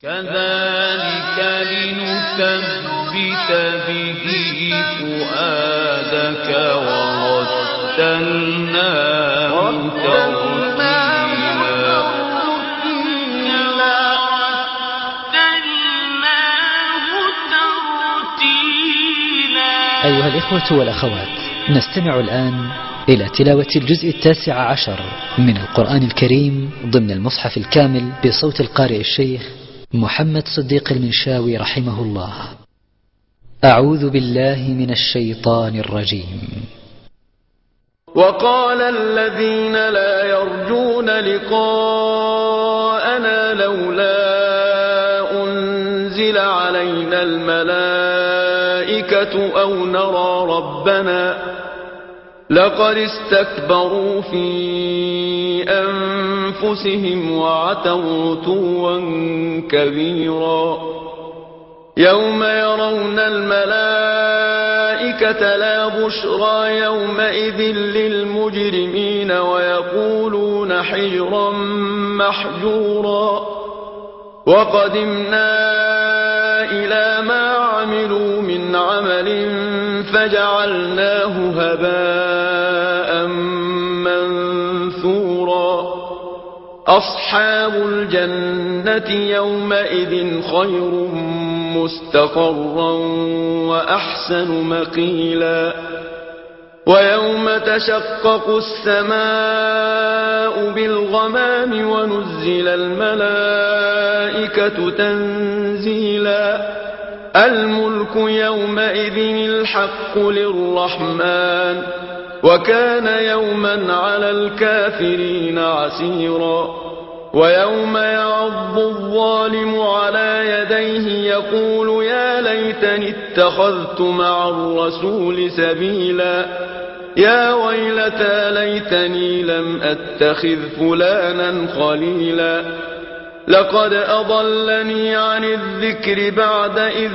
كذلك لنثبت به فؤادك ورتلناه ترتيلا. أيها الإخوة والأخوات، نستمع الآن إلى تلاوة الجزء 19 من القرآن الكريم ضمن المصحف الكامل بصوت القارئ الشيخ محمد صديق المنشاوي رحمه الله. أعوذ بالله من الشيطان الرجيم. وقال الذين لا يرجون لقاءنا لولا أنزل علينا الملائكة أو نرى ربنا لقد استكبروا في أنفسهم وعتوا عتوا كبيرا. يوم يرون الملائكة لا بشرى يومئذ للمجرمين ويقولون حجرا محجورا. وقدمنا إلى ما عملوا من عمل فجعلناه هباء منثورا. أصحاب الجنة يومئذ خير مستقرا وأحسن مقيلا. ويوم تشقق السماء بالغمام ونزل الملائكة تنزيلا. الملك يومئذ الحق للرحمن وكان يوما على الكافرين عسيرا. ويوم يعض الظالم على يديه يقول يا ليتني اتخذت مع الرسول سبيلا. يا ويلتى ليتني لم أتخذ فلانا خليلا. لقد أضلني عن الذكر بعد إذ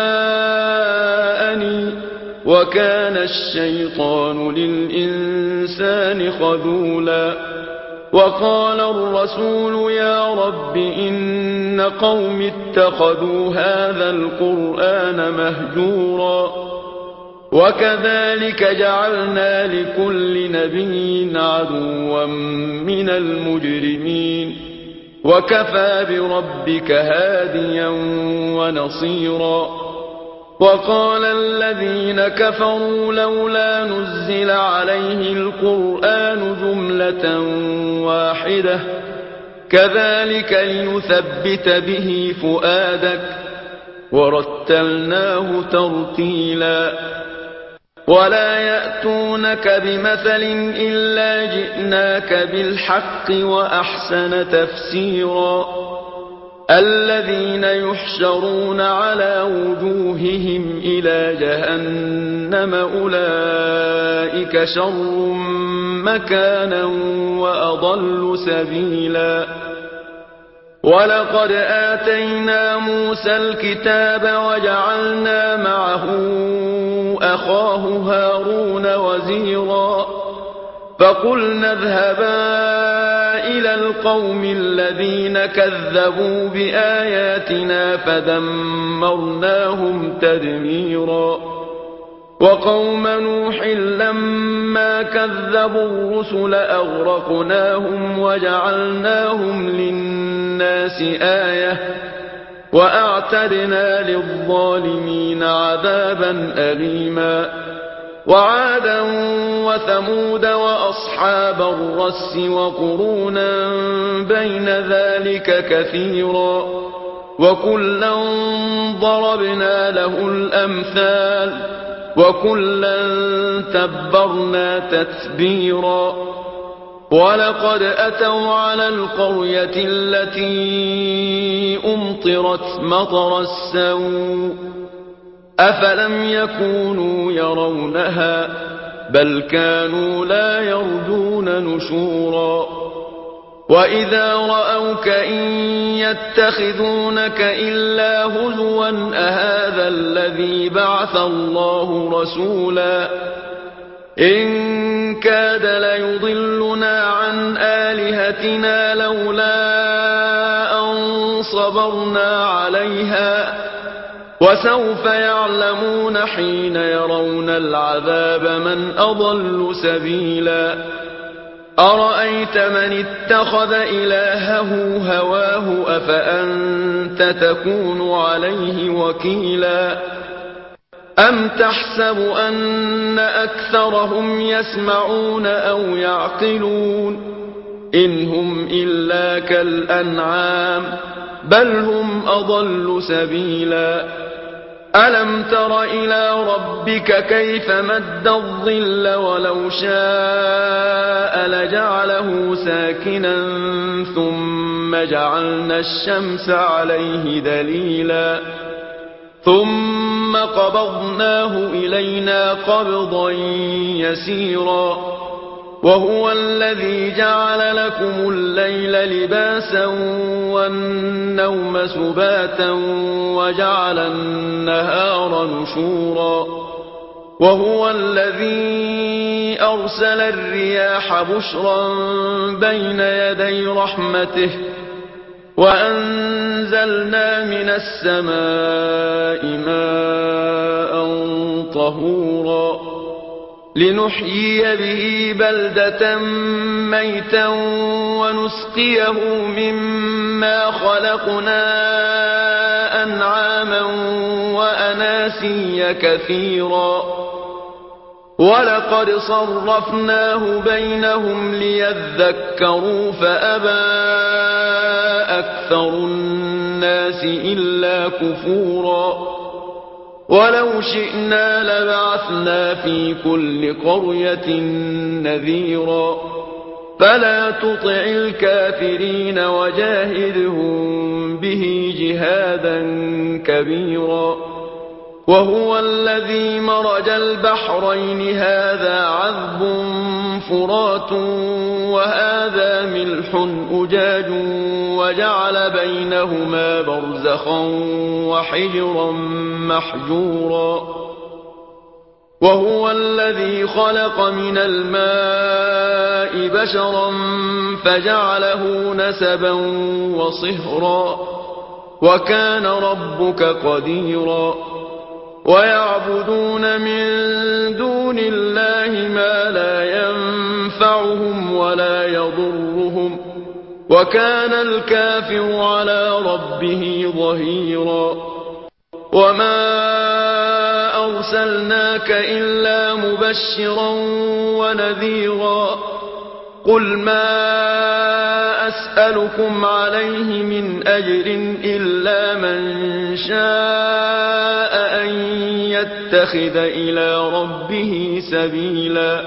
جاءني وكان الشيطان للإنسان خذولا. وقال الرسول يا رب إن قوم اتخذوا هذا القرآن مهجورا. وكذلك جعلنا لكل نبي عدوا من المجرمين وكفى بربك هاديا ونصيرا. وقال الذين كفروا لولا نزل عليه القرآن جملة واحدة كذلك لنثبت به فؤادك ورتلناه ترتيلا. ولا يأتونك بمثل إلا جئناك بالحق وأحسن تفسيرا. الذين يحشرون على وجوههم إلى جهنم أولئك شر مكانا وأضل سبيلا. ولقد آتينا موسى الكتاب وجعلنا معه أخاه هارون وزيرا. فقلنا اذهبا إلى القوم الذين كذبوا بآياتنا فدمرناهم تدميرا. وقوم نوح لما كذبوا الرسل أغرقناهم وجعلناهم للناس آية وأعتدنا للظالمين عذابا أليما. وعادا وثمود وأصحاب الرس وقرونا بين ذلك كثيرا. وكلا ضربنا له الأمثال وكلا تبرنا تتبيرا. ولقد أتوا على القرية التي أمطرت مطر السوء أفلم يكونوا يرونها بل كانوا لا يرجون نشورا. وإذا رأوك إن يتخذونك إلا هزوا أهذا الذي بعث الله رسولا. إن كاد ليضلنا عن آلهتنا لولا أن صبرنا عليها وسوف يعلمون حين يرون العذاب من أضل سبيلا أرأيت من اتخذ إلهه هواه أفأنت تكون عليه وكيلا أم تحسب أن أكثرهم يسمعون أو يعقلون إن هم إلا كالأنعام بل هم أضل سبيلا ألم تر إلى ربك كيف مد الظل ولو شاء لجعله ساكنا ثم جعلنا الشمس عليه دليلا ثم قبضناه إلينا قبضا يسيرا وهو الذي جعل لكم الليل لباسا والنوم سباتا وجعل النهار نشورا وهو الذي أرسل الرياح بشرا بين يدي رحمته وأنزلنا من السماء ماء طهورا لنحيي به بلدة ميتا ونسقيه مما خلقنا أنعاما وأناسيا كثيرا ولقد صرفناه بينهم ليذكروا فأبى أكثر الناس إلا كفورا ولو شئنا لبعثنا في كل قرية نذيرا فلا تطع الكافرين وجاهدهم به جهادا كبيرا وهو الذي مرج البحرين هذا عذب فرات وهذا ملح أجاج وجعل بينهما برزخا وحجرا محجورا وهو الذي خلق من الماء بشرا فجعله نسبا وصهرا وكان ربك قديرا ويعبدون من دون الله ما لا ينفعهم ولا يضرهم وكان الكافر على ربه ظهيرا وما أرسلناك إلا مبشرا ونذيرا قل ما أسألكم عليه من أجر إلا من شاء أن يتخذ إلى ربه سبيلا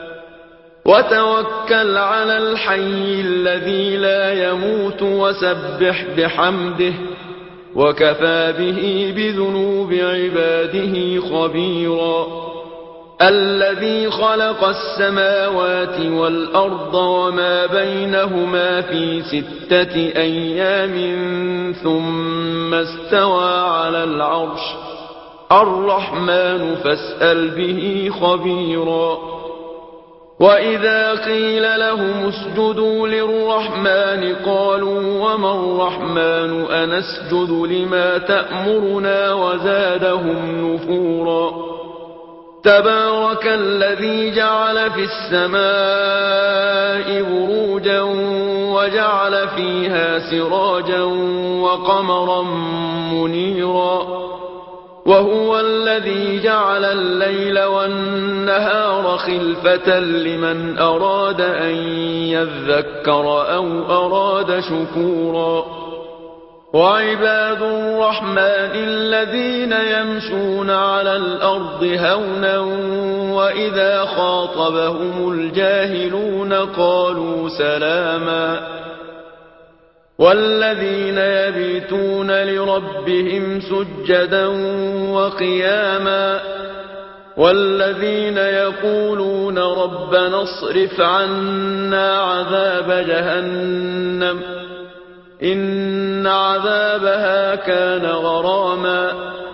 وتوكل على الحي الذي لا يموت وسبح بحمده وكفى به بذنوب عباده خبيرا الذي خلق السماوات والأرض وما بينهما في 6 أيام ثم استوى على العرش الرحمن فاسأل به خبيرا وإذا قيل لهم اسجدوا للرحمن قالوا وما الرحمن أنسجد لما تأمرنا وزادهم نفورا تبارك الذي جعل في السماء بروجا وجعل فيها سراجا وقمرا منيرا وهو الذي جعل الليل والنهار خلفة لمن أراد أن يذكر أو أراد شكورا وعباد الرحمن الذين يمشون على الأرض هونا وإذا خاطبهم الجاهلون قالوا سلاما والذين يبيتون لربهم سجدا وقياما والذين يقولون ربنا اصرف عنا عذاب جهنم إن عذابها كان غراما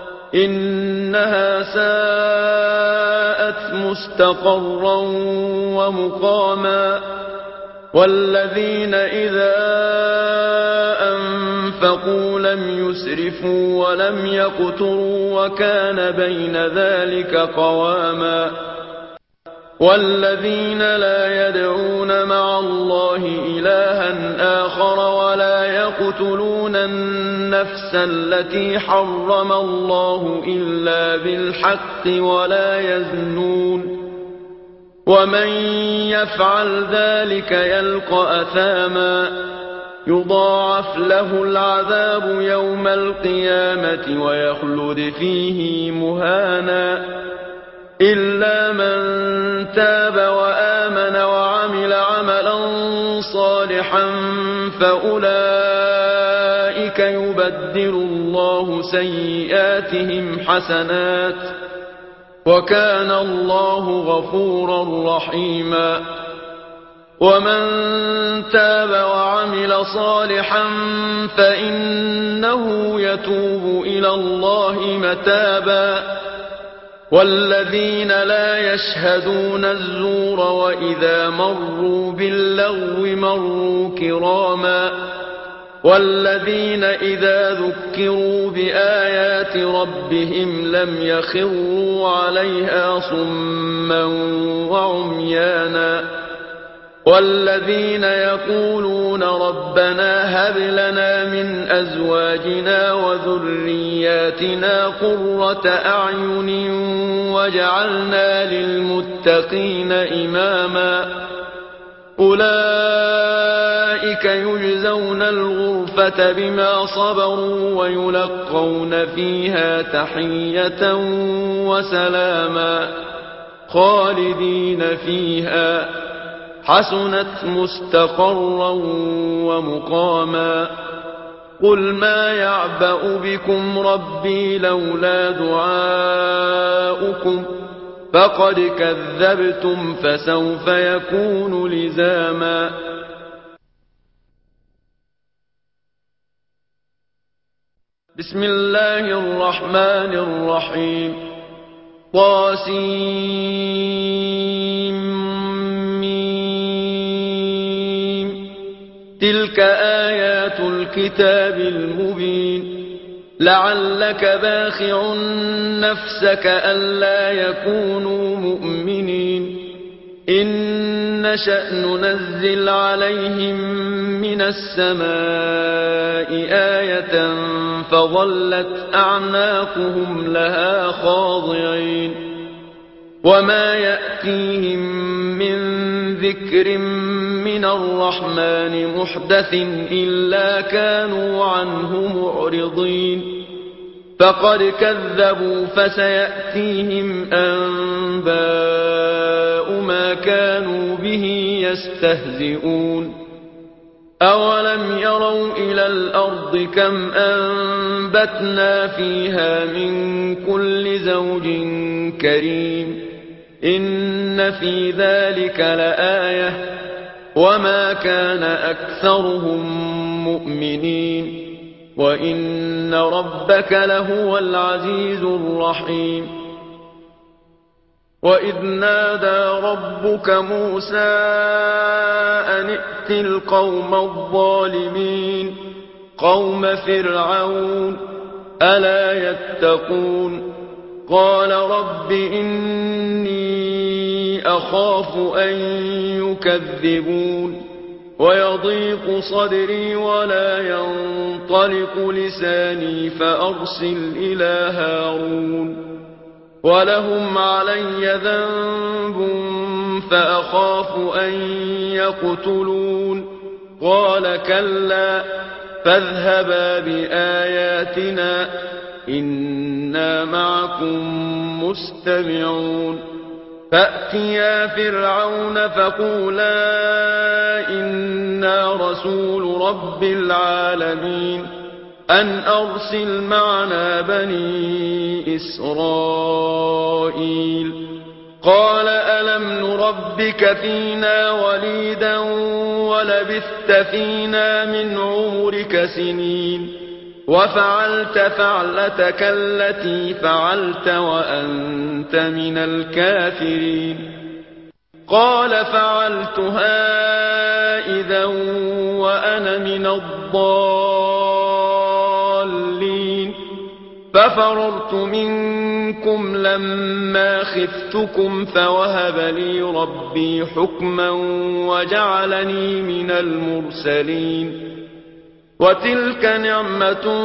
إنها ساءت مستقرا ومقاما والذين إذا أنفقوا لم يسرفوا ولم يقتروا وكان بين ذلك قواما والذين لا يدعون مع الله إلها آخر ولا يقتلون النفس التي حرم الله إلا بالحق ولا يزنون ومن يفعل ذلك يلقى أثاما يضاعف له العذاب يوم القيامة ويخلد فيه مهانا إلا من تاب وآمن وعمل عملا صالحا فأولئك يبدل الله سيئاتهم حسنات وكان الله غفورا رحيما ومن تاب وعمل صالحا فإنه يتوب إلى الله متابا والذين لا يشهدون الزور وإذا مروا باللغو مروا كراما والذين إذا ذكروا بآيات ربهم لم يخروا عليها صما وعميانا والذين يقولون ربنا هب لنا من أزواجنا وذرياتنا قرة أعين واجعلنا للمتقين إماما أولئك يجزون الغرفة بما صبروا ويلقون فيها تحية وسلاما خالدين فيها حسنت مستقرا ومقاما قل ما يعبأ بكم ربي لولا دعاؤكم فقد كذبتم فسوف يكون لزاما بسم الله الرحمن الرحيم طاسيم تلك آيات الكتاب المبين لعلك باخع نفسك ألا يكونوا مؤمنين إن نشأ ننزل عليهم من السماء آية فظلت أعناقهم لها خاضعين وما يأتيهم من ذكر من الرحمن محدث إلا كانوا عنه معرضين فقد كذبوا فسيأتيهم أنباء ما كانوا به يستهزئون أولم يروا إلى الأرض كم أنبتنا فيها من كل زوج كريم إن في ذلك لآية وما كان أكثرهم مؤمنين وإن ربك لهو العزيز الرحيم وإذ نادى ربك موسى أن ائت القوم الظالمين قوم فرعون ألا يتقون قال رب إني أخاف أن يكذبون ويضيق صدري ولا ينطلق لساني فأرسل إلى هارون ولهم علي ذنب فأخاف أن يقتلون قال كلا فاذهبا بآياتنا إنا معكم مستمعون فأتيا فرعون فقولا إنا رسول رب العالمين أن أرسل معنا بني إسرائيل قال ألم نربك فينا وليدا ولبثت فينا من عمرك سنين وفعلت فعلتك التي فعلت وأنت من الكافرين قال فعلتها إذا وأنا من الضالين ففررت منكم لما خفتكم فوهب لي ربي حكما وجعلني من المرسلين وتلك نعمة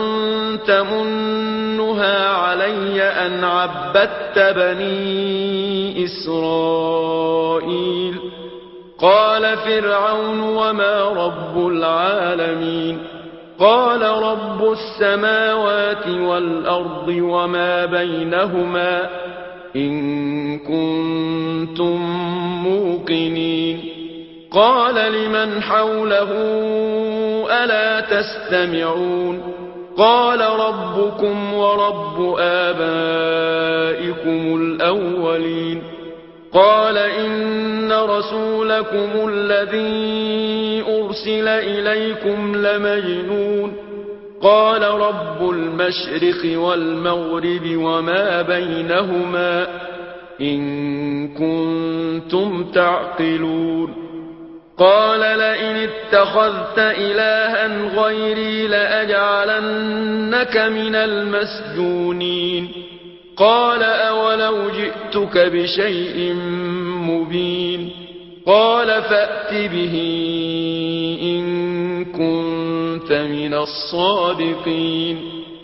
تمنها علي أن عبدت بني إسرائيل قال فرعون وما رب العالمين قال رب السماوات والأرض وما بينهما إن كنتم موقنين قال لمن حوله ألا تستمعون قال ربكم ورب آبائكم الأولين قال إن رسولكم الذي أرسل إليكم لمجنون قال رب المشرق والمغرب وما بينهما إن كنتم تعقلون قال لئن اتخذت إلها غيري لأجعلنك من المسجونين قال أولو جئتك بشيء مبين قال فأت به إن كنت من الصادقين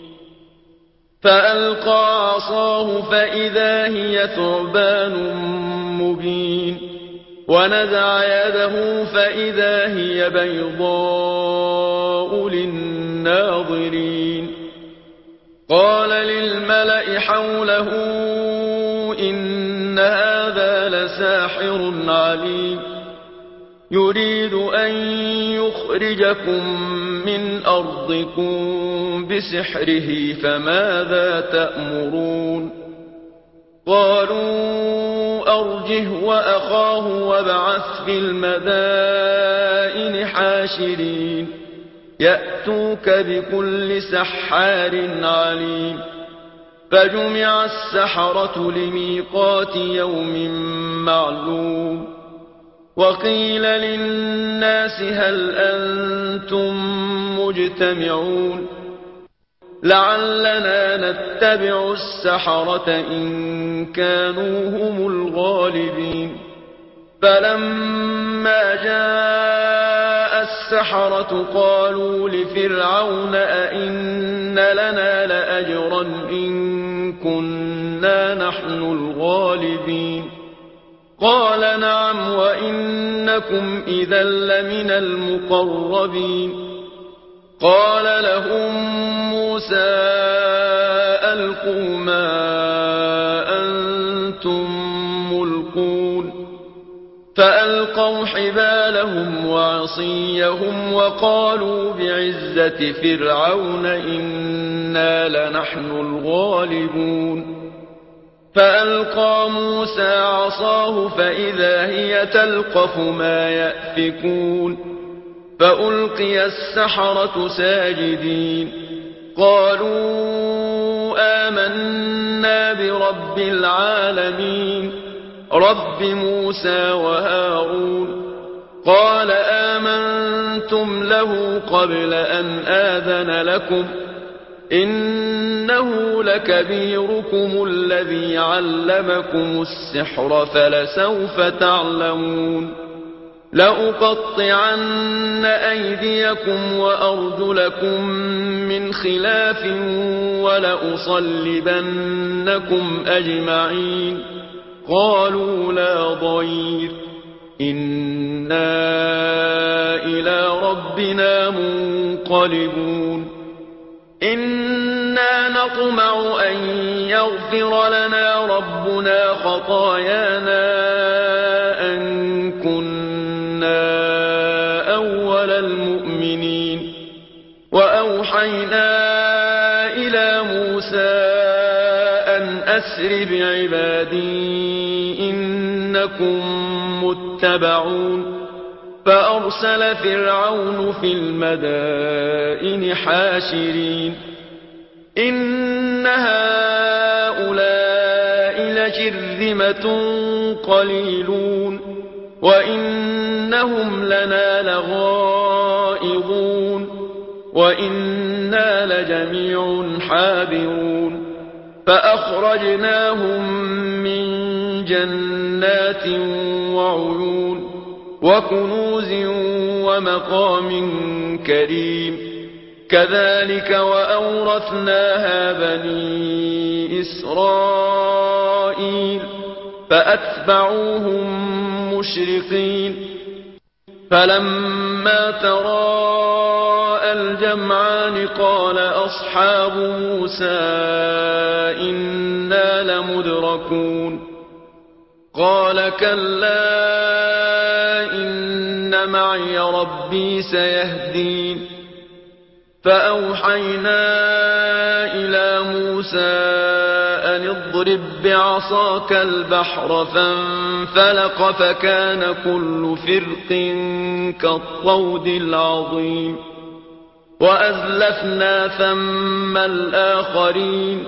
فألقى عصاه فإذا هي ثعبان مبين ونزع يده فإذا هي بيضاء للناظرين قال للملأ حوله إن هذا لساحر عليم يريد أن يخرجكم من أرضكم بسحره فماذا تأمرون قالوا أرجه وأخاه وابعث في المدائن حاشرين يأتوك بكل سحار عليم فجمع السحرة لميقات يوم معلوم وقيل للناس هل أنتم مجتمعون لعلنا نتبع السحرة إن كانوا هم الغالبين فلما جاء السحرة قالوا لفرعون أئن لنا لأجرا إن كنا نحن الغالبين قال نعم وإنكم إذا لمن المقربين قال لهم موسى ألقوا ما أنتم ملقون فألقوا حبالهم وعصيهم وقالوا بعزة فرعون إنا لنحن الغالبون فألقى موسى عصاه فإذا هي تلقف ما يأفكون فألقي السحرة ساجدين قالوا آمنا برب العالمين رب موسى وهارون قال آمنتم له قبل أن آذن لكم إنه لكبيركم الذي علمكم السحر فلسوف تعلمون لأقطعن أيديكم وأرجلكم من خلاف ولأصلبنكم أجمعين قالوا لا ضير إنا إلى ربنا منقلبون إنا نطمع أن يغفر لنا ربنا خطايانا أن كنا أول المؤمنين وأوحينا إلى موسى أن أسر بعبادي إنكم متبعون فأرسل فرعون في المدائن حاشرين إن هؤلاء لشرذمة قليلون وإنهم لنا لغائظون وإنا لجميع حاذرون فأخرجناهم من جنات وعيون وكنوز ومقام كريم كذلك وأورثناها بني إسرائيل فأتبعوهم مشرقين فلما تراءى الجمعان قال أصحاب موسى إنا لمدركون قال كلا إن معي ربي سيهدين فأوحينا إلى موسى أن اضرب بعصاك البحر فانفلق فكان كل فرق كالطود العظيم وأزلفنا ثم الآخرين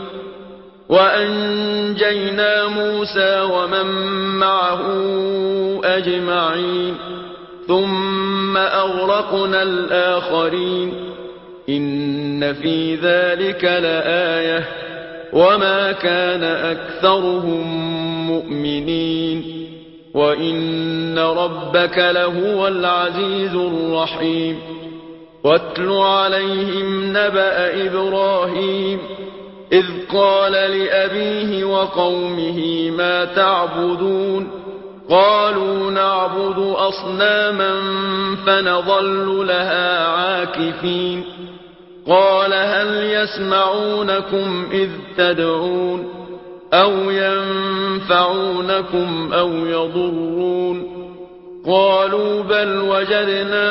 وأنجينا موسى ومن معه أجمعين ثم أغرقنا الآخرين إن في ذلك لآية وما كان أكثرهم مؤمنين وإن ربك لهو العزيز الرحيم واتل عليهم نبأ إبراهيم إذ قال لأبيه وقومه ما تعبدون قالوا نعبد أصناما فنظل لها عاكفين قال هل يسمعونكم إذ تدعون أو ينفعونكم أو يضرون قالوا بل وجدنا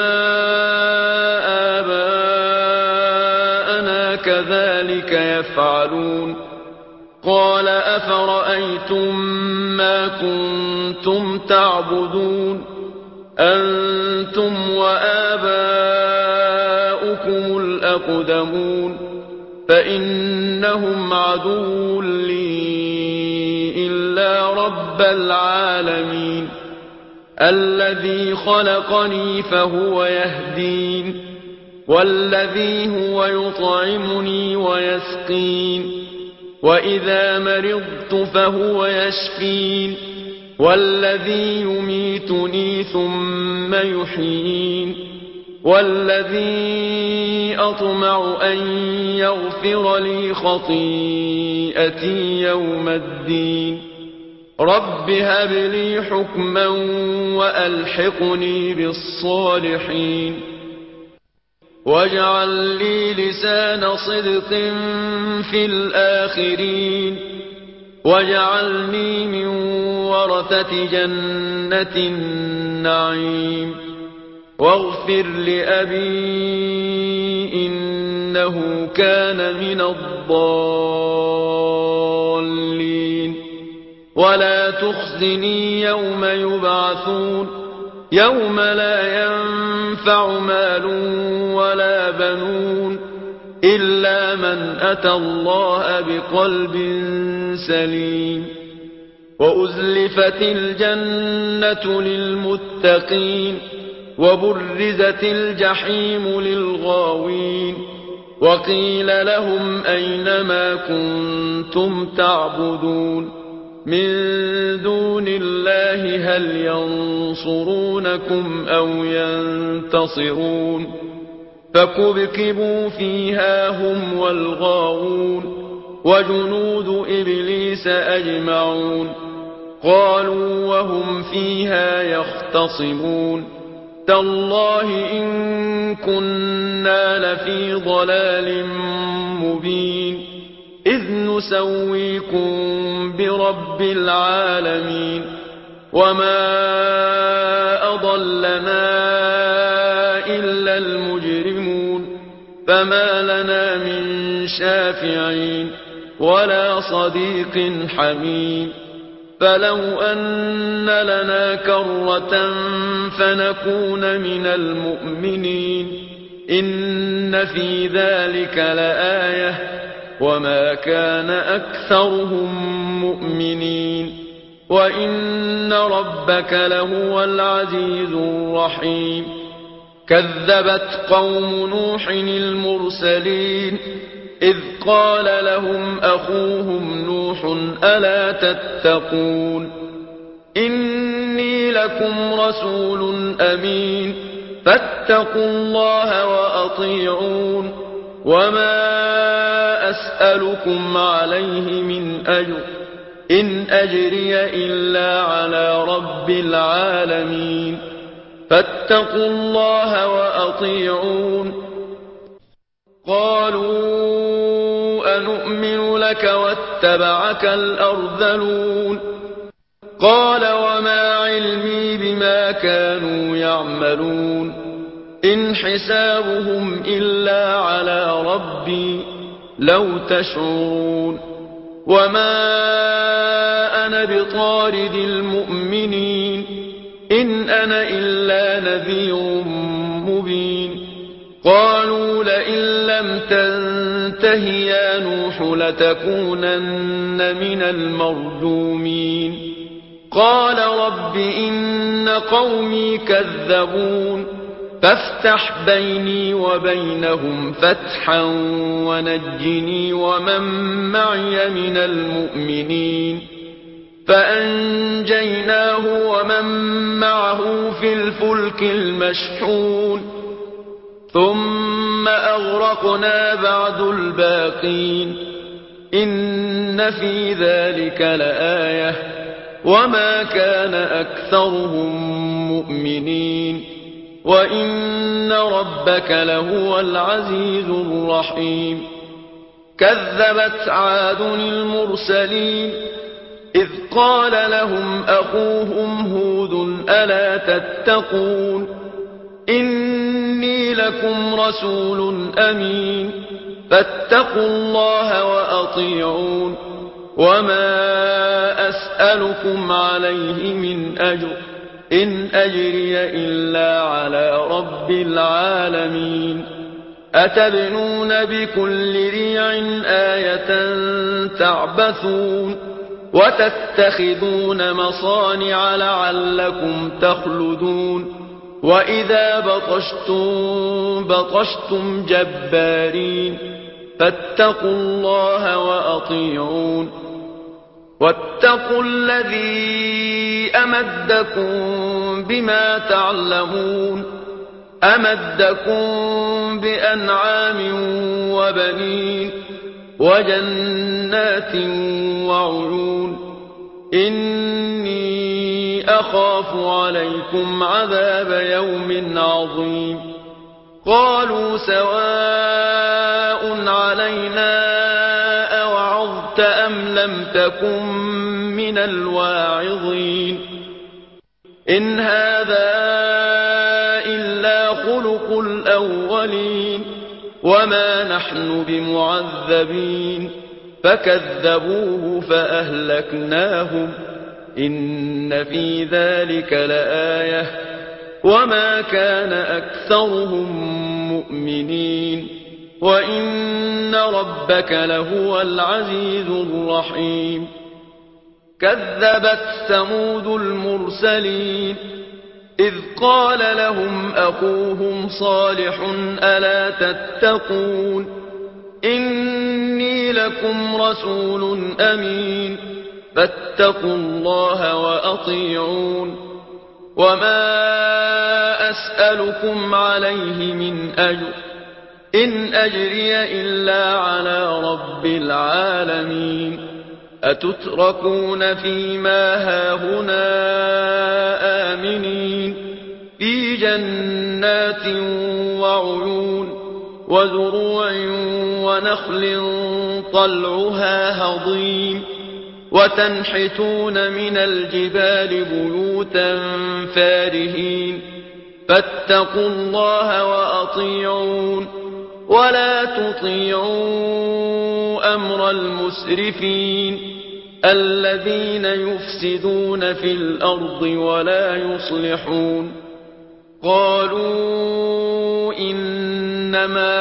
آباءنا كذلك يفعلون قال أفرأيتم ما كنتم تعبدون أنتم وآباؤكم الأقدمون فإنهم عدو لي إلا رب العالمين الذي خلقني فهو يهدين والذي هو يطعمني ويسقين وإذا مرضت فهو يشفين والذي يميتني ثم يحيين والذي أطمع أن يغفر لي خطيئتي يوم الدين رب هب لي حكما وألحقني بالصالحين واجعل لي لسان صدق في الآخرين واجعلني من ورثة جنة النعيم واغفر لأبي إنه كان من الضالين ولا تخزني يوم يبعثون يوم لا ينفع مال ولا بنون إلا من أتى الله بقلب سليم وأزلفت الجنة للمتقين وبرزت الجحيم للغاوين وقيل لهم أين ما كنتم تعبدون من دون الله هل ينصرونكم أو ينتصرون فكبكبوا فيها هم والغاوون وجنود إبليس أجمعون قالوا وهم فيها يختصمون تالله إن كنا لفي ضلال مبين إذ نسويكم برب العالمين وما أضلنا إلا المجرمون فما لنا من شافعين ولا صديق حميم فلو أن لنا كرة فنكون من المؤمنين إن في ذلك لآية وما كان أكثرهم مؤمنين وإن ربك لهو العزيز الرحيم كذبت قوم نوح المرسلين إذ قال لهم أخوهم نوح ألا تتقون إني لكم رسول أمين فاتقوا الله وأطيعون وما أسألكم عليه من أجر إن أجري إلا على رب العالمين فاتقوا الله وأطيعون قالوا أنؤمن لك واتبعك الأرذلون قال وما علمي بما كانوا يعملون إن حسابهم إلا على ربي لو تشعرون وما أنا بطارد المؤمنين إن أنا إلا نذير مبين قالوا لئن لم تنته يا نوح لتكونن من المرجومين قال رب إن قومي كذبون فافتح بيني وبينهم فتحا ونجني ومن معي من المؤمنين فأنجيناه ومن معه في الفلك المشحون ثم أغرقنا بعد الباقين إن في ذلك لآية وما كان أكثرهم مؤمنين وإن ربك لهو العزيز الرحيم كذبت عاد المرسلين إذ قال لهم أخوهم هود ألا تتقون إني لكم رسول أمين فاتقوا الله وأطيعون وما أسألكم عليه من أجر إن أجري إلا على رب العالمين أتبنون بكل ريع آية تعبثون وتتخذون مصانع لعلكم تخلدون وإذا بطشتم جبارين فاتقوا الله وأطيعون واتقوا الذي أمدكم بما تعلمون أمدكم بأنعام وبنين وجنات وعيون إني أخاف عليكم عذاب يوم عظيم قالوا سواء علينا أوعظت أم لم تكن من الواعظين إن هذا إلا خلق الأولين وما نحن بمعذبين فكذبوه فأهلكناهم إن في ذلك لآية وما كان أكثرهم مؤمنين وإن ربك لهو العزيز الرحيم كذبت ثمود المرسلين إذ قال لهم أخوهم صالح ألا تتقون إني لكم رسول أمين فاتقوا الله وأطيعون وما أسألكم عليه من أجر إن أجري إلا على رب العالمين أتتركون فيما هاهنا آمنين في جنات وعيون وزروع ونخل طلعها هضيم وتنحتون من الجبال بيوتا فارهين فاتقوا الله وأطيعون ولا تطيعوا أمر المسرفين الذين يفسدون في الأرض ولا يصلحون قالوا إنما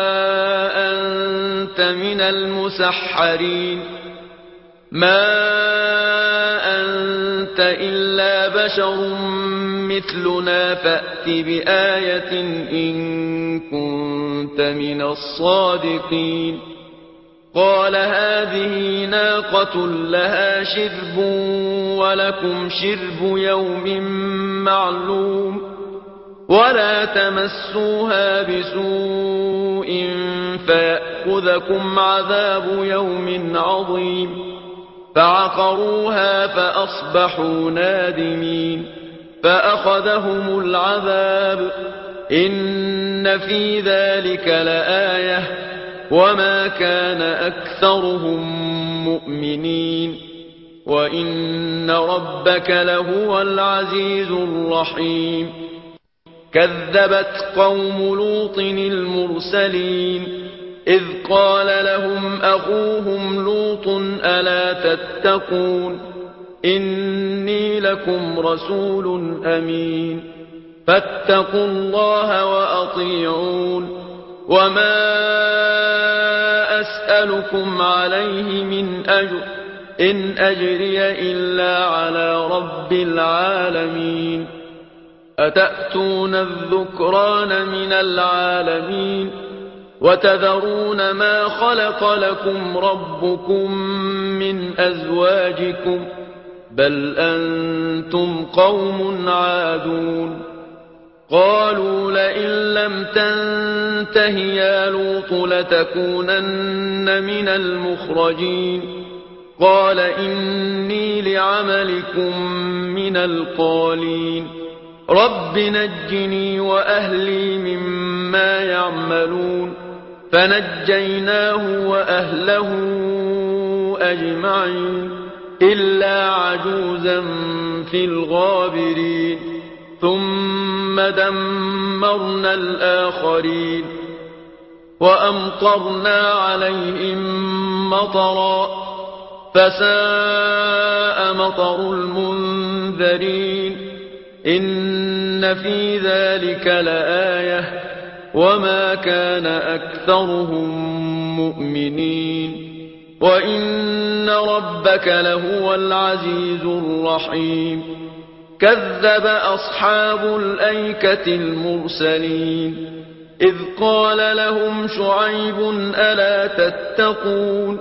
أنت من المسحرين ما أنت إلا بشر مثلنا فأت فأت بآية إن كنت من الصادقين قال هذه ناقة لها شرب ولكم شرب يوم معلوم ولا تمسوها بسوء فيأخذكم عذاب يوم عظيم فعقروها فأصبحوا نادمين فأخذهم العذاب إن في ذلك لآية وما كان أكثرهم مؤمنين وإن ربك لهو العزيز الرحيم كذبت قوم لوط المرسلين إذ قال لهم أخوهم لوط ألا تتقون إني لكم رسول أمين فاتقوا الله وأطيعون وما أسألكم عليه من أجر إن أجري إلا على رب العالمين أتأتون الذكران من العالمين وتذرون ما خلق لكم ربكم من أزواجكم بل أنتم قوم عادون قالوا لئن لم تنته يا لوط لتكونن من المخرجين قال إني لعملكم من القالين رب نجني وأهلي مما يعملون فنجيناه وأهله أجمعين إلا عجوزا في الغابرين ثم دمرنا الآخرين وأمطرنا عليهم مطرا فساء مطر المنذرين إن في ذلك لآية وما كان أكثرهم مؤمنين وإن ربك لهو العزيز الرحيم كذب أصحاب الأيكة المرسلين إذ قال لهم شعيب ألا تتقون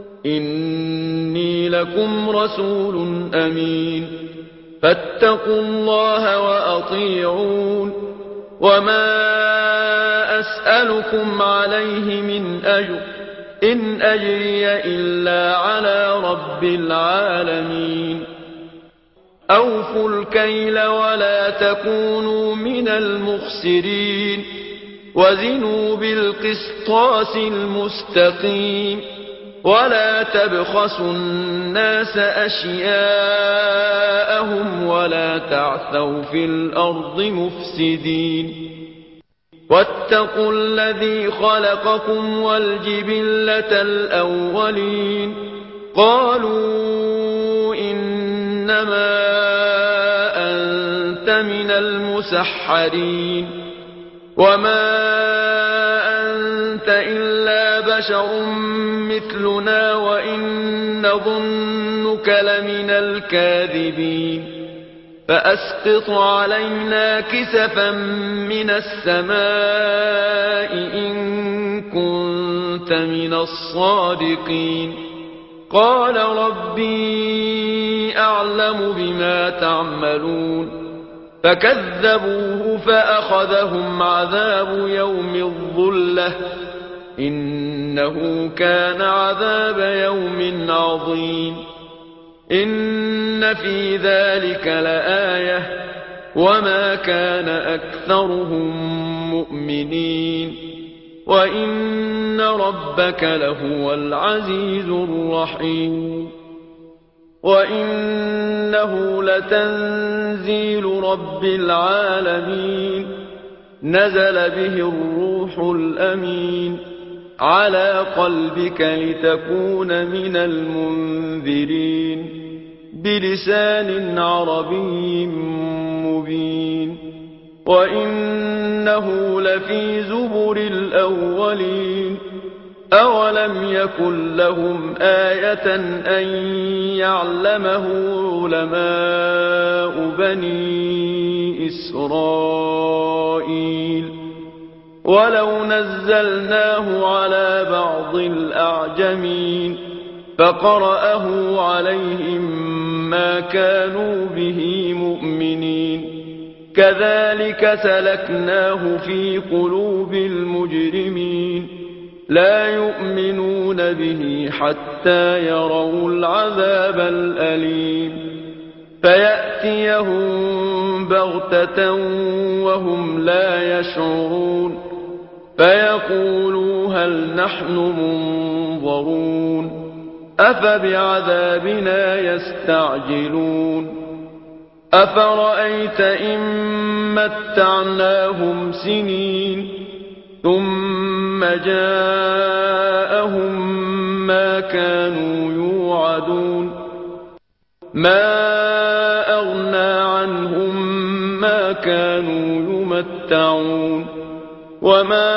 إني لكم رسول أمين فاتقوا الله وأطيعون وما أسألكم عليه من أجر إن أجري إلا على رب العالمين أوفوا الكيل ولا تكونوا من المخسرين وزنوا بالقسطاس المستقيم ولا تبخسوا الناس أشياءهم ولا تعثوا في الأرض مفسدين واتقوا الذي خلقكم والجبلة الأولين قالوا إنما أنت من المسحرين وما أنت إلا بشر مثلنا وإن نظنك لمن الكاذبين فأسقط علينا كسفا من السماء إن كنت من الصادقين قال ربي أعلم بما تعملون فكذبوه فأخذهم عذاب يوم الظلة إنه كان عذاب يوم عظيم إن في ذلك لآية وما كان أكثرهم مؤمنين وإن ربك لهو العزيز الرحيم وإنه لتنزيل رب العالمين نزل به الروح الأمين على قلبك لتكون من المنذرين بلسان عربي مبين وإنه لفي زبر الأولين أولم يكن لهم آية أن يعلمه علماء بني إسرائيل ولو نزلناه على بعض الأعجمين فقرأه عليهم ما كانوا به مؤمنين كذلك سلكناه في قلوب المجرمين لا يؤمنون به حتى يروا العذاب الأليم فيأتيهم بغتة وهم لا يشعرون فيقولوا هل نحن منظرون أفبعذابنا يستعجلون أفرأيت إن متعناهم سنين ثم جاءهم ما كانوا يوعدون ما أغنى عنهم ما كانوا يمتعون وما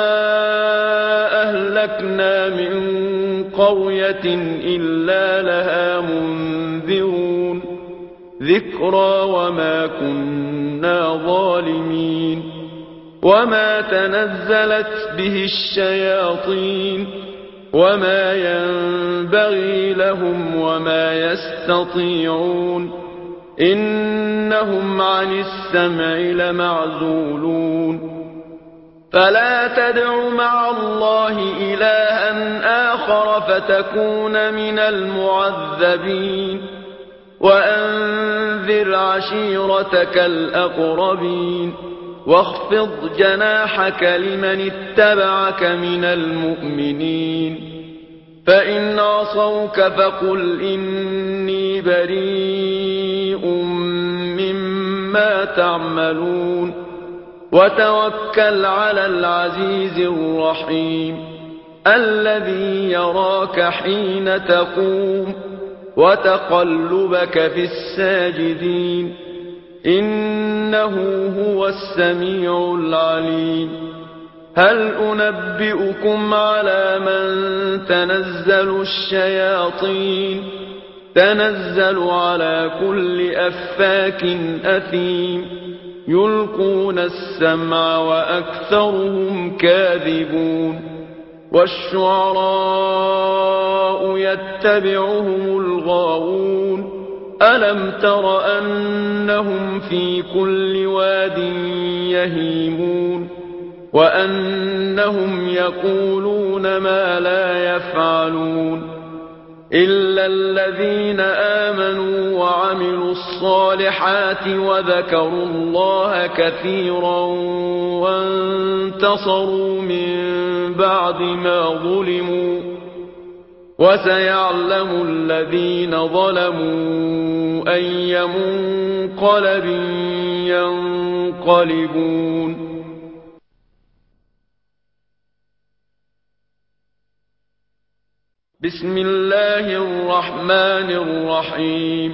أهلكنا من قرية إلا لها منذرون ذكرى وما كنا ظالمين وما تنزلت به الشياطين وما ينبغي لهم وما يستطيعون إنهم عن السمع لمعزولون فلا تدع مع الله إلها آخر فتكون من المعذبين وأنذر عشيرتك الأقربين واخفض جناحك لمن اتبعك من المؤمنين فإن عصوك فقل إني بريء مما تعملون وتوكل على العزيز الرحيم الذي يراك حين تقوم وتقلبك في الساجدين إنه هو السميع العليم هل أنبئكم على من تنزل الشياطين تنزل على كل أفاك أثيم يلقون السمع وأكثرهم كاذبون والشعراء يتبعهم الغاوون ألم تر أنهم في كل واد يهيمون وأنهم يقولون ما لا يفعلون إلا الذين آمنوا وعملوا الصالحات وذكروا الله كثيرا وانتصروا من بعد ما ظلموا وسيعلم الذين ظلموا أي منقلب ينقلبون بسم الله الرحمن الرحيم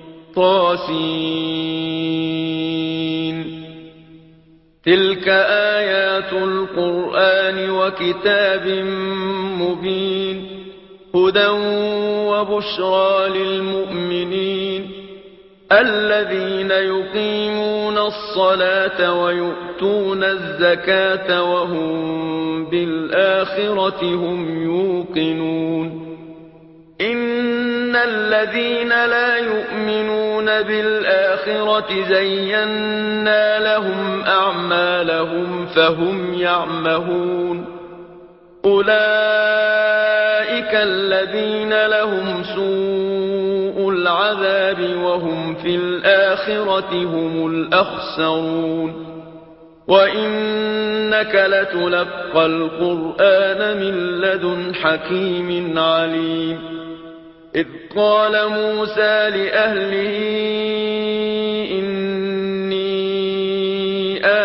طاسين تلك آيات القرآن وكتاب مبين هدى وبشرى للمؤمنين الذين يقيمون الصلاة ويؤتون الزكاة وهم بالآخرة هم يوقنون إن الذين لا يؤمنون بالآخرة زينا لهم أعمالهم فهم يعمهون أولئك الذين لهم سوء العذاب وهم في الآخرة هم الأخسرون وإنك لتلقى القرآن من لدن حكيم عليم إذ قال موسى لأهله إني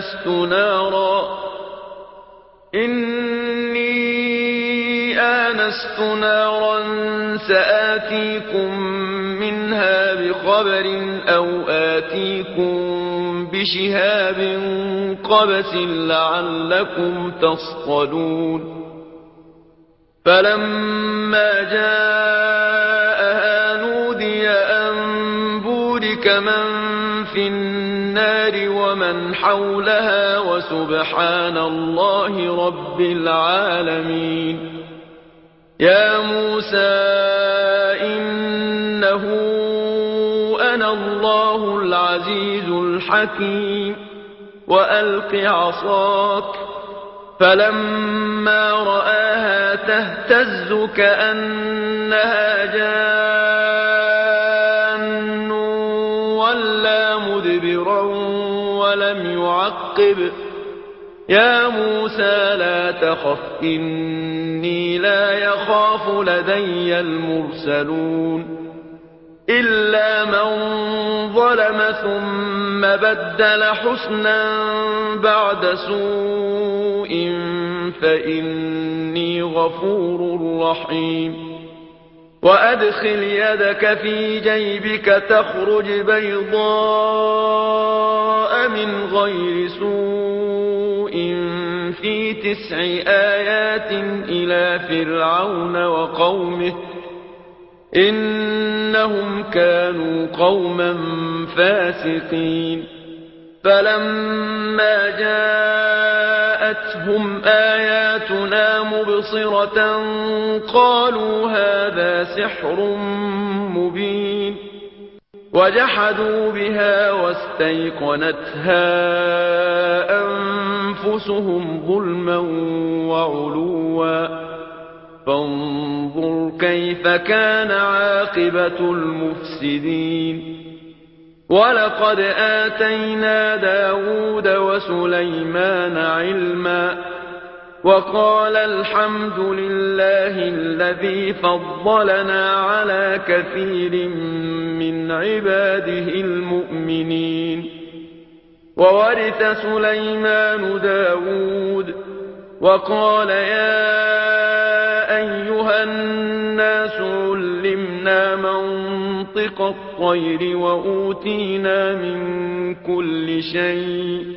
آنست نارا سآتيكم منها بخبر أو آتيكم بشهاب قبس لعلكم تصطلون فلما جاءها نودي أن بورك من في النار ومن حولها وسبحان الله رب العالمين. يا موسى إنه أنا الله العزيز الحكيم وألق عصاك. فلما رآها تهتز كأنها جان ولا مدبرا ولم يعقب. يا موسى لا تخف إني لا يخاف لدي المرسلون. إلا من ظلم ثم بدل حسنا بعد سوء فإني غفور رحيم. وأدخل يدك في جيبك تخرج بيضاء من غير سوء في 9 آيات إلى فرعون وقومه إنهم كانوا قوما فاسقين. فلما جاءتهم آياتنا مبصرة قالوا هذا سحر مبين. وجحدوا بها واستيقنتها أنفسهم ظلما وعلوا فانظر كيف كان عاقبة المفسدين. ولقد آتينا داود وسليمان علما وقال الحمد لله الذي فضلنا على كثير من عباده المؤمنين. وورث سليمان داود وقال يا أيها الناس علمنا منطق الطير وأوتينا من كل شيء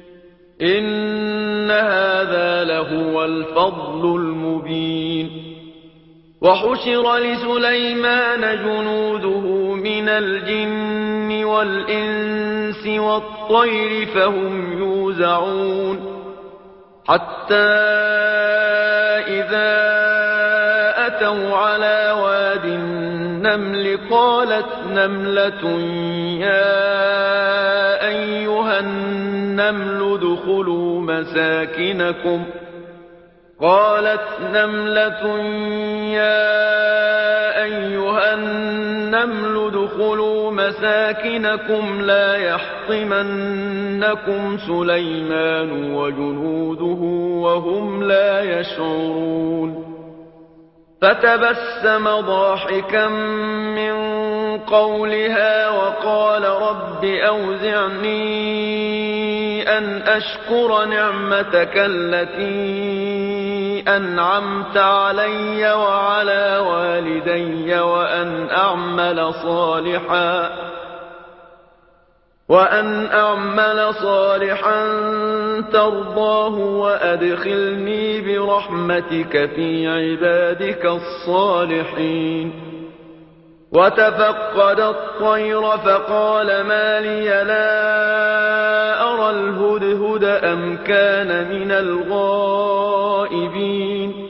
إن هذا لهو الفضل المبين. وحشر لسليمان جنوده من الجن والإنس والطير فهم يوزعون حتى إذا أتوا على واد النمل قالت نملة يا أيها النمل ادخلوا مساكنكم لا يحطمنكم سليمان وجنوده وهم لا يشعرون. فتبسم ضاحكا من قولها وقال رب أوزعني أن أشكر نعمتك التي أنعمت علي وعلى والدي وأن أعمل صالحا ترضاه وأدخلني برحمتك في عبادك الصالحين. وتفقد الطير فقال ما لي لا أرى الهدهد أم كان من الغائبين.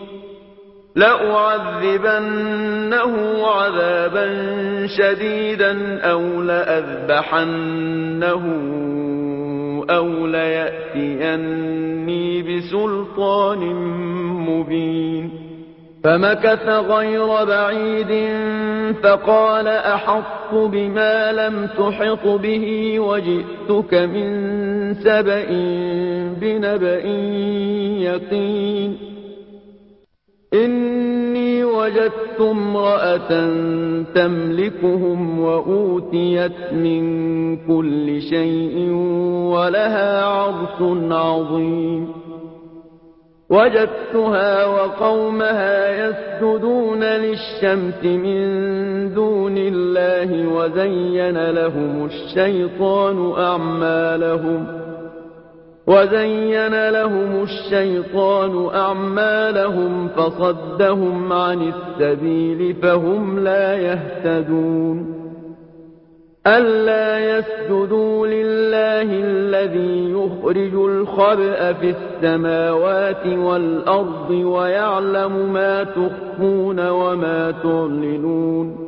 لأعذبنه عذابا شديدا أو لأذبحنه أو ليأتيني بسلطان مبين. فمكث غير بعيد فقال أحطت بما لم تحط به وجئتك من سبأ بنبأ يقين. إني وجدت امرأة تملكهم وأوتيت من كل شيء ولها عرش عظيم. وجدتها وقومها يسجدون للشمس من دون الله وزين لهم الشيطان أعمالهم وزين لهم الشيطان أعمالهم فصدهم عن السبيل فهم لا يهتدون ألا يسجدوا لله الذي يخرج الخبأ في السماوات والأرض ويعلم ما تخفون وما تعلنون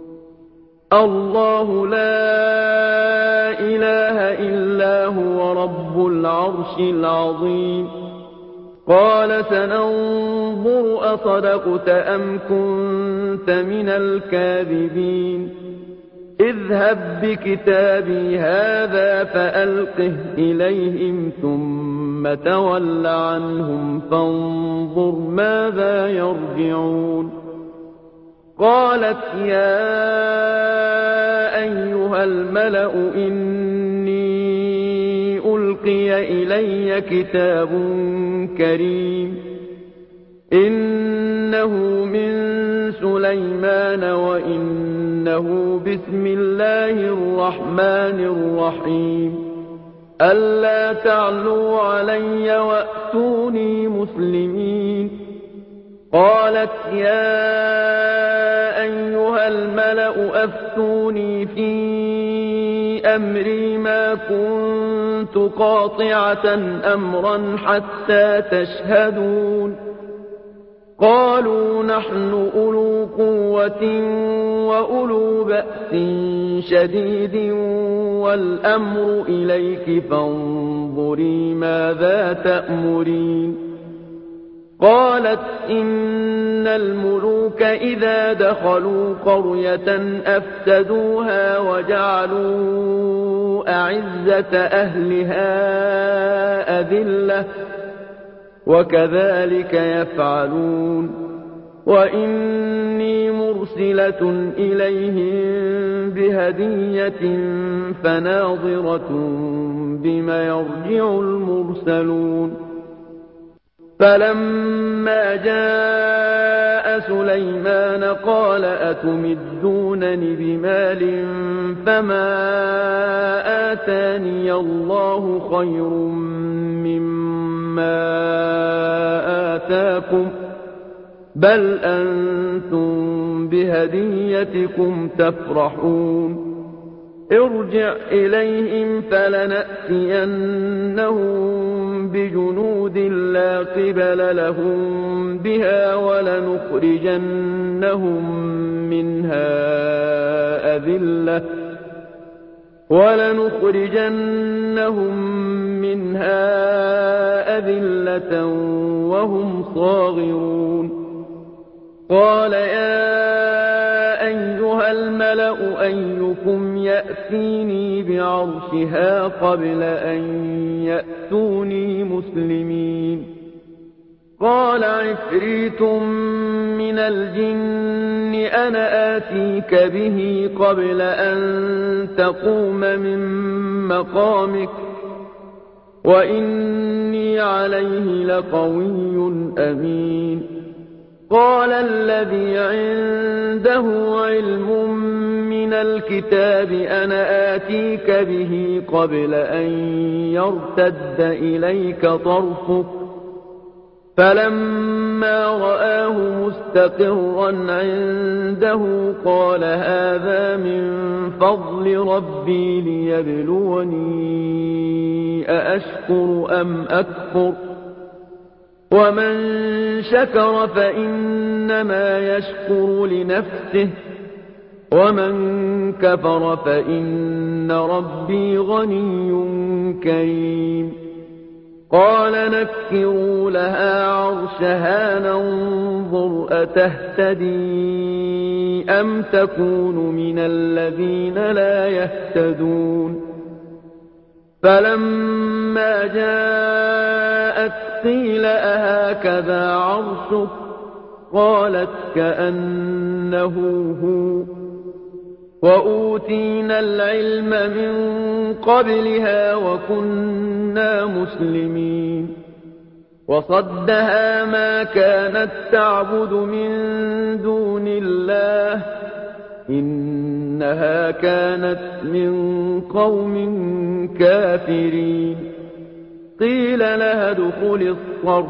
الله لا إله إلا هو رب العرش العظيم قال سننظر أصدقت أم كنت من الكاذبين اذهب بكتابي هذا فألقه إليهم ثم تول عنهم فانظر ماذا يرجعون قالت يا أيها الملأ إني ألقي إلي كتاب كريم إنه من سليمان وإنه بسم الله الرحمن الرحيم ألا تعلوا علي وأتوني مسلمين قالت يا أيها الملأ أفتوني في أمري ما كنت قاطعة أمرا حتى تشهدون قالوا نحن أولو قوة وأولو بأس شديد والأمر إليك فانظري ماذا تأمرين قالت إن الملوك إذا دخلوا قرية أفسدوها وجعلوا أعزة أهلها أذلة وكذلك يفعلون وإني مرسلة إليهم بهدية فناظرة بما يرجع المرسلون فلما جاء سليمان قال أتمدونني بمال فما آتاني الله خير مما آتاكم بل أنتم بهديتكم تفرحون ارجع إليهم فلنأتينهم بجنود لا قبل لهم بها ولنخرجنهم منها أذلة وهم صاغرون قال يا أيها الملأ أيكم يأتيني بعرشها قبل أن يأتوني مسلمين قال عفريت من الجن أنا آتيك به قبل أن تقوم من مقامك وإني عليه لقوي أمين قال الذي عنده علم من الكتاب أنا آتيك به قبل أن يرتد إليك طرفك فلما رآه مستقرا عنده قال هذا من فضل ربي ليبلوني أأشكر أم أكفر ومن شكر فإنما يشكر لنفسه ومن كفر فإن ربي غني كريم قال نكروا لها عرشها ننظر أتهتدي أم تكون من الذين لا يهتدون فلما جاءت قيل أهكذا عرشك قالت كأنه هو وأوتينا العلم من قبلها وكنا مسلمين وصدها ما كانت تعبد من دون الله إنها كانت من قوم كافرين قيل لها ادخل الصرح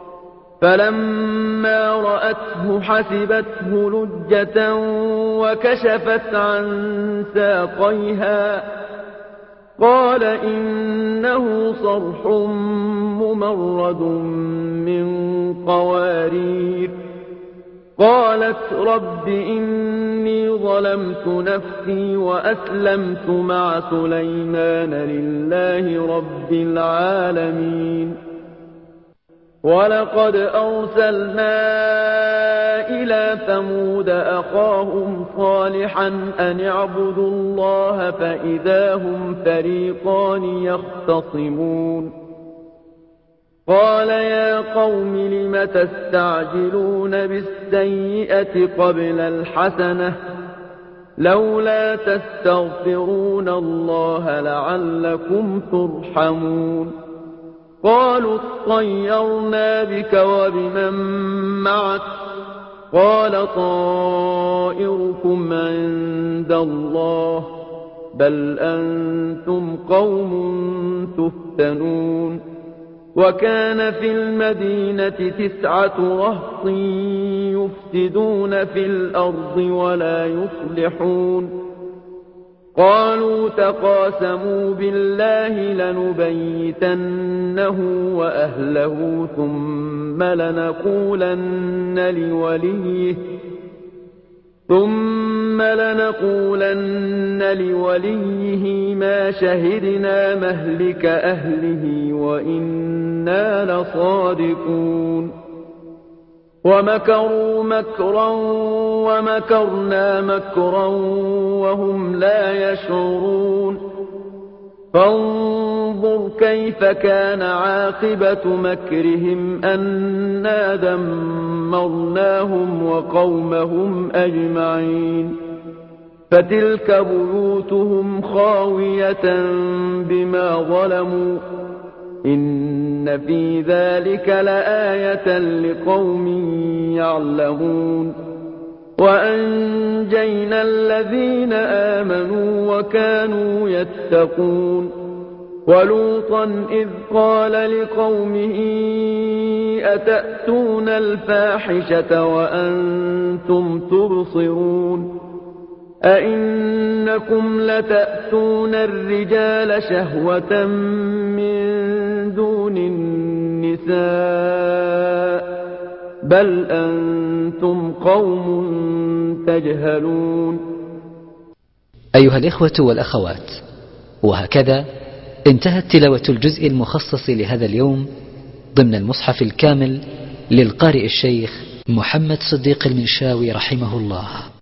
فلما رأته حسبته لجة وكشفت عن ساقيها قال إنه صرح ممرد من قوارير قالت رب إني ظلمت نفسي وأسلمت مع سليمان لله رب العالمين ولقد أرسلنا إلى ثمود أخاهم صالحا أن اعبدوا الله فإذا هم فريقان يختصمون قال يا قوم لم تستعجلون بالسيئة قبل الحسنة لولا تستغفرون الله لعلكم ترحمون قالوا اطيرنا بك وبمن معك قال طائركم عند الله بل أنتم قوم تفتنون وكان في المدينة 9 رهط يفسدون في الأرض ولا يصلحون قالوا تقاسموا بالله لنبيتنه وأهله ثم لنقولن لوليه ما شهدنا مهلك أهله وإنا لصادقون ومكروا مكرا ومكرنا مكرا وهم لا يشعرون فانظر كيف كان عاقبة مكرهم أنا دمرناهم وقومهم أجمعين فتلك بيوتهم خاوية بما ظلموا إن في ذلك لآية لقوم يعلمون وأنجينا الذين آمنوا وكانوا يتقون ولوطا إذ قال لقومه أتأتون الفاحشة وأنتم تبصرون أئنكم لتأتون الرجال شهوة من دون النساء بل أنتم قوم تجهلون. أيها الإخوة والأخوات، وهكذا انتهت تلاوة الجزء المخصص لهذا اليوم ضمن المصحف الكامل للقارئ الشيخ محمد صديق المنشاوي رحمه الله.